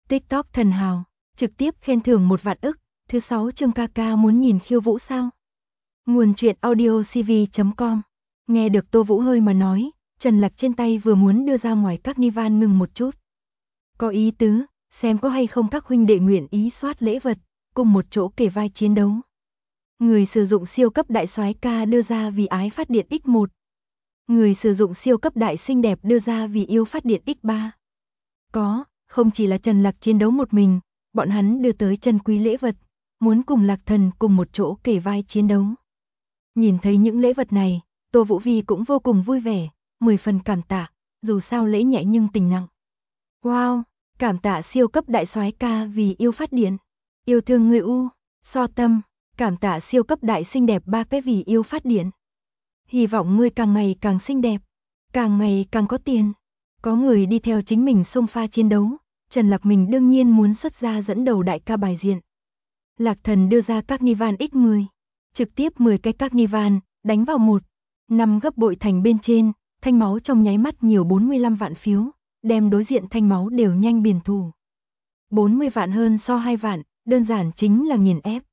TikTok thần hào, trực tiếp khen thưởng 1 vạn ức, thứ 6 chương ca muốn nhìn khiêu vũ sao? Nguồn truyện audio cv.com. Nghe được Tô Vũ Hơi mà nói, Trần Lạc trên tay vừa muốn đưa ra ngoài Carnival ngừng một chút. Có ý tứ, xem có hay không các huynh đệ nguyện ý soát lễ vật, cùng một chỗ kề vai chiến đấu. Người sử dụng siêu cấp đại soái ca đưa ra vì ái phát điện X1. Người sử dụng siêu cấp đại xinh đẹp đưa ra vì yêu phát điện X3. Không chỉ là Trần Lạc chiến đấu một mình, bọn hắn đưa tới chân quý lễ vật, muốn cùng Lạc Thần cùng một chỗ kề vai chiến đấu. Nhìn thấy những lễ vật này, Tô Vũ Vi cũng vô cùng vui vẻ, 10 phần cảm tạ, dù sao lễ nhẹ nhưng tình nặng. Wow, cảm tạ siêu cấp đại soái ca vì yêu phát điện, yêu thương người u, so tâm, cảm tạ siêu cấp đại xinh đẹp 3 cái vì yêu phát điện. Hy vọng ngươi càng ngày càng xinh đẹp, càng ngày càng có tiền. Có người đi theo chính mình xông pha chiến đấu, Trần Lạc mình đương nhiên muốn xuất ra dẫn đầu đại ca bài diện. Lạc Thần đưa ra Carnival X10, trực tiếp 10 cái Carnival, đánh vào 5 gấp bội thành bên trên, thanh máu trong nháy mắt nhiều 45 vạn phiếu, đem đối diện thanh máu đều nhanh biển thủ. 40 vạn hơn so 2 vạn, đơn giản chính là nghiền ép.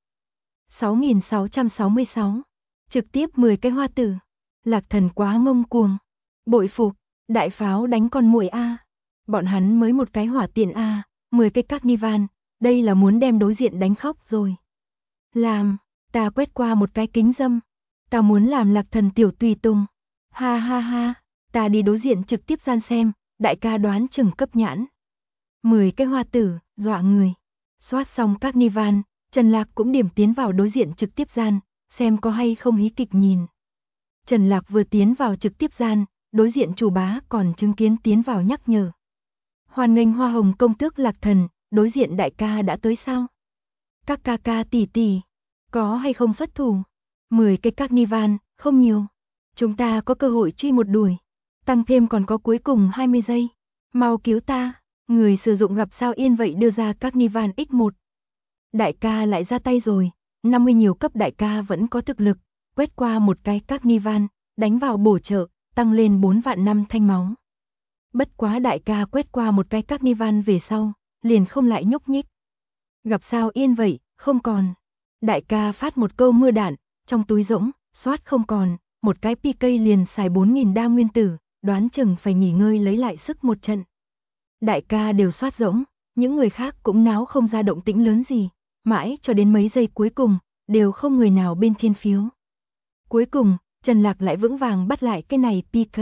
6.666, trực tiếp 10 cái hoa tử. Lạc Thần quá ngông cuồng, bội phục, đại pháo đánh con muỗi a. Bọn hắn mới một cái hỏa tiện a, 10 cái Carnival, đây là muốn đem đối diện đánh khóc rồi. Làm, ta quét qua một cái kính dâm, ta muốn làm Lạc Thần tiểu tùy tùng. Ha ha ha, ta đi đối diện trực tiếp gian xem, đại ca đoán chừng cấp nhãn. 10 cái hoa tử, dọa người. Soát xong Carnival, Trần Lạc cũng điểm tiến vào đối diện trực tiếp gian, xem có hay không hí kịch nhìn. Trần Lạc vừa tiến vào trực tiếp gian, đối diện chủ bá còn chứng kiến tiến vào nhắc nhở. Hoan nghênh hoa hồng công tước Lạc Thần, đối diện đại ca đã tới sao? Các ca tỷ tỷ, có hay không xuất thủ? 10 cái Carnival, không nhiều. Chúng ta có cơ hội truy một đuổi. Tăng thêm còn có cuối cùng 20 giây. Mau cứu ta, người sử dụng gặp sao yên vậy đưa ra Carnival X1. Đại ca lại ra tay rồi, 50 nhiều cấp đại ca vẫn có thực lực, quét qua một cái Carnival, đánh vào bổ trợ, tăng lên 4 vạn 5 thanh máu. Bất quá đại ca quét qua một cái Carnival về sau, liền không lại nhúc nhích. Gặp sao yên vậy, không còn. Đại ca phát một câu mưa đạn, trong túi rỗng, soát không còn, một cái PK liền xài 4.000 đa nguyên tử, đoán chừng phải nghỉ ngơi lấy lại sức một trận. Đại ca đều soát rỗng, những người khác cũng náo không ra động tĩnh lớn gì, mãi cho đến mấy giây cuối cùng, đều không người nào bên trên phiếu. Cuối cùng, Trần Lạc lại vững vàng bắt lại cái này PK.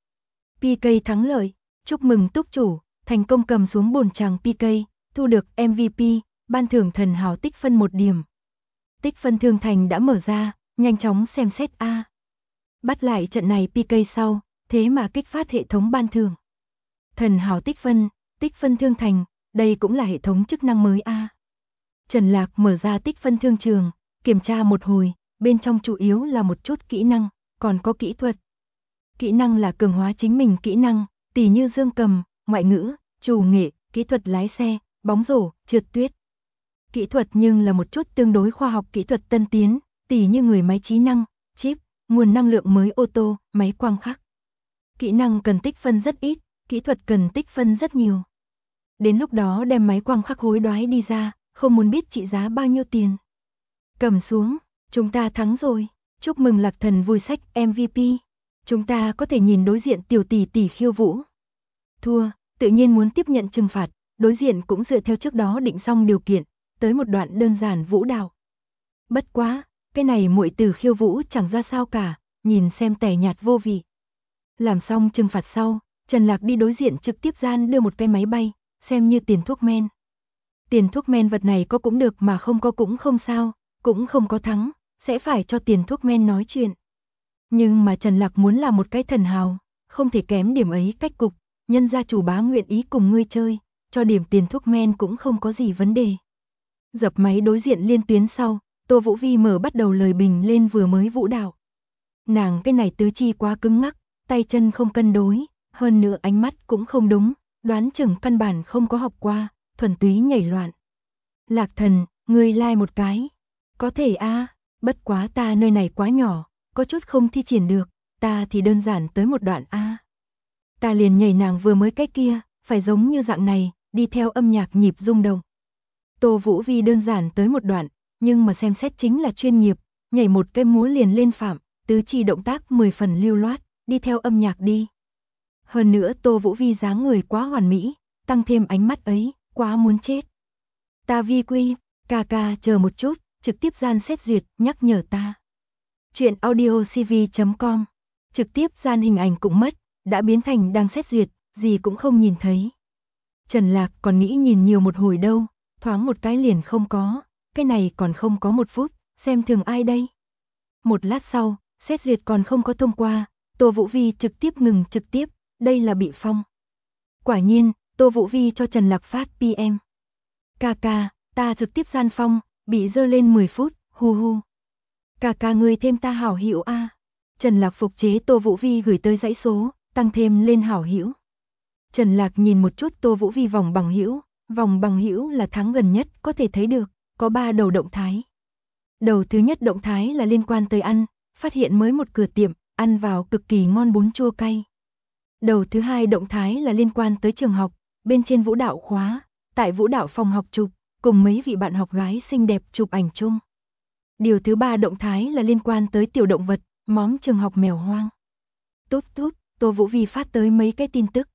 PK thắng lợi, chúc mừng túc chủ, thành công cầm xuống bồn chàng PK, thu được MVP, ban thưởng thần hào tích phân 1 điểm. Tích phân thương thành đã mở ra, nhanh chóng xem xét a. Bắt lại trận này PK sau, thế mà kích phát hệ thống ban thưởng. Thần hào tích phân thương thành, đây cũng là hệ thống chức năng mới a. Trần Lạc mở ra tích phân thương trường, kiểm tra một hồi, bên trong chủ yếu là một chút kỹ năng, còn có kỹ thuật. Kỹ năng là cường hóa chính mình kỹ năng, tỉ như dương cầm, ngoại ngữ, chủ nghệ, kỹ thuật lái xe, bóng rổ, trượt tuyết. Kỹ thuật nhưng là một chút tương đối khoa học kỹ thuật tân tiến, tỉ như người máy trí năng, chip, nguồn năng lượng mới ô tô, máy quang khắc. Kỹ năng cần tích phân rất ít, kỹ thuật cần tích phân rất nhiều. Đến lúc đó đem máy quang khắc hối đoái đi ra, không muốn biết trị giá bao nhiêu tiền. Cầm xuống, chúng ta thắng rồi, chúc mừng Lạc Thần vui sách MVP. Chúng ta có thể nhìn đối diện tiểu tỷ tỷ khiêu vũ. Thua, tự nhiên muốn tiếp nhận trừng phạt, đối diện cũng dựa theo trước đó định xong điều kiện, tới một đoạn đơn giản vũ đạo. Bất quá, cái này muội tử khiêu vũ chẳng ra sao cả, nhìn xem tẻ nhạt vô vị. Làm xong trừng phạt sau, Trần Lạc đi đối diện trực tiếp gian đưa một cái máy bay, xem như tiền thuốc men. Tiền thuốc men vật này có cũng được mà không có cũng không sao, cũng không có thắng, sẽ phải cho tiền thuốc men nói chuyện. Nhưng mà Trần Lạc muốn là một cái thần hào, không thể kém điểm ấy cách cục, nhân gia chủ bá nguyện ý cùng ngươi chơi, cho điểm tiền thuốc men cũng không có gì vấn đề. Dập máy đối diện liên tuyến sau, Tô Vũ Vi mở bắt đầu lời bình lên vừa mới vũ đạo. Nàng cái này tứ chi quá cứng ngắc, tay chân không cân đối, hơn nữa ánh mắt cũng không đúng, đoán chừng căn bản không có học qua, thuần túy nhảy loạn. Lạc Thần, ngươi like một cái. Có thể a, bất quá ta nơi này quá nhỏ, có chút không thi triển được, ta thì đơn giản tới một đoạn a. Ta liền nhảy nàng vừa mới cái kia, phải giống như dạng này, đi theo âm nhạc nhịp rung động. Tô Vũ Vi đơn giản tới một đoạn, nhưng mà xem xét chính là chuyên nghiệp, nhảy một cái múa liền lên phạm, tứ chi động tác 10 phần lưu loát, đi theo âm nhạc đi. Hơn nữa Tô Vũ Vi dáng người quá hoàn mỹ, tăng thêm ánh mắt ấy, quá muốn chết. Ta Vi Quy, ca ca chờ một chút, trực tiếp gian xét duyệt, nhắc nhở ta. Chuyện audiocv.com, trực tiếp gian hình ảnh cũng mất, đã biến thành đang xét duyệt, gì cũng không nhìn thấy. Trần Lạc còn nghĩ nhìn nhiều một hồi đâu, thoáng một cái liền không có, cái này còn không có 1 phút, xem thường ai đây. Một lát sau, xét duyệt còn không có thông qua, Tô Vũ Vi trực tiếp ngừng trực tiếp, đây là bị phong. Quả nhiên, Tô Vũ Vi cho Trần Lạc phát PM. Ca ca, ta trực tiếp gian phong, bị dơ lên 10 phút, hu hu. Ca ca ngươi thêm ta hảo hữu a. Trần Lạc phục chế Tô Vũ Vi gửi tới dãy số, tăng thêm lên hảo hữu. Trần Lạc nhìn một chút Tô Vũ Vi vòng bằng hữu là tháng gần nhất có thể thấy được, có 3 đầu động thái. Đầu thứ nhất động thái là liên quan tới ăn, phát hiện mới một cửa tiệm, ăn vào cực kỳ ngon bún chua cay. Đầu thứ hai động thái là liên quan tới trường học, bên trên vũ đạo khóa, tại vũ đạo phòng học chụp, cùng mấy vị bạn học gái xinh đẹp chụp ảnh chung. Điều thứ ba động thái là liên quan tới tiểu động vật, móm trường học mèo hoang. Tốt tốt, Tô Vũ Vi phát tới mấy cái tin tức.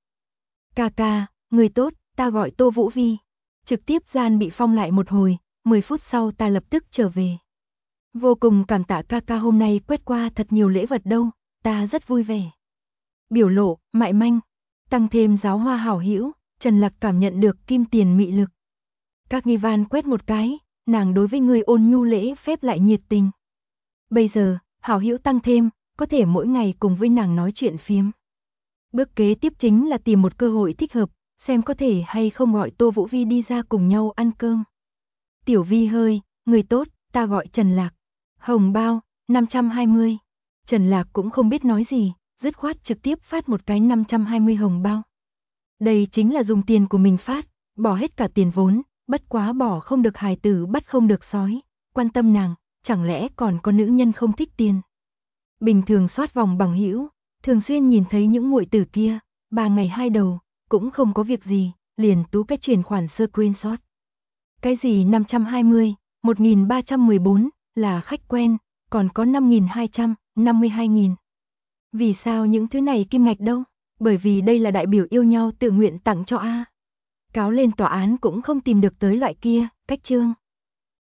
Ca ca, người tốt, ta gọi Tô Vũ Vi. Trực tiếp gian bị phong lại một hồi, 10 phút sau ta lập tức trở về. Vô cùng cảm tạ ca ca hôm nay quét qua thật nhiều lễ vật đâu, ta rất vui vẻ. Biểu lộ, mại manh, tăng thêm giáo hoa hảo hữu, Trần Lạc cảm nhận được kim tiền mị lực. Các nghi van quét một cái, nàng đối với người ôn nhu lễ phép lại nhiệt tình. Bây giờ, hảo hữu tăng thêm, có thể mỗi ngày cùng với nàng nói chuyện phiếm. Bước kế tiếp chính là tìm một cơ hội thích hợp, xem có thể hay không gọi Tô Vũ Vi đi ra cùng nhau ăn cơm. Tiểu Vi hơi, người tốt, ta gọi Trần Lạc. Hồng bao, 520. Trần Lạc cũng không biết nói gì, dứt khoát trực tiếp phát một cái 520 hồng bao. Đây chính là dùng tiền của mình phát, bỏ hết cả tiền vốn, bất quá bỏ không được hài tử bắt không được sói, quan tâm nàng, chẳng lẽ còn có nữ nhân không thích tiền. Bình thường soát vòng bằng hữu, thường xuyên nhìn thấy những muội tử kia, 3 ngày 2 đầu, cũng không có việc gì, liền tú cái chuyển khoản screenshot. Cái gì 520, 1314 là khách quen, còn có 5200, 52.000. Vì sao những thứ này kim ngạch đâu? Bởi vì đây là đại biểu yêu nhau tự nguyện tặng cho A. Cáo lên tòa án cũng không tìm được tới loại kia, cách chương.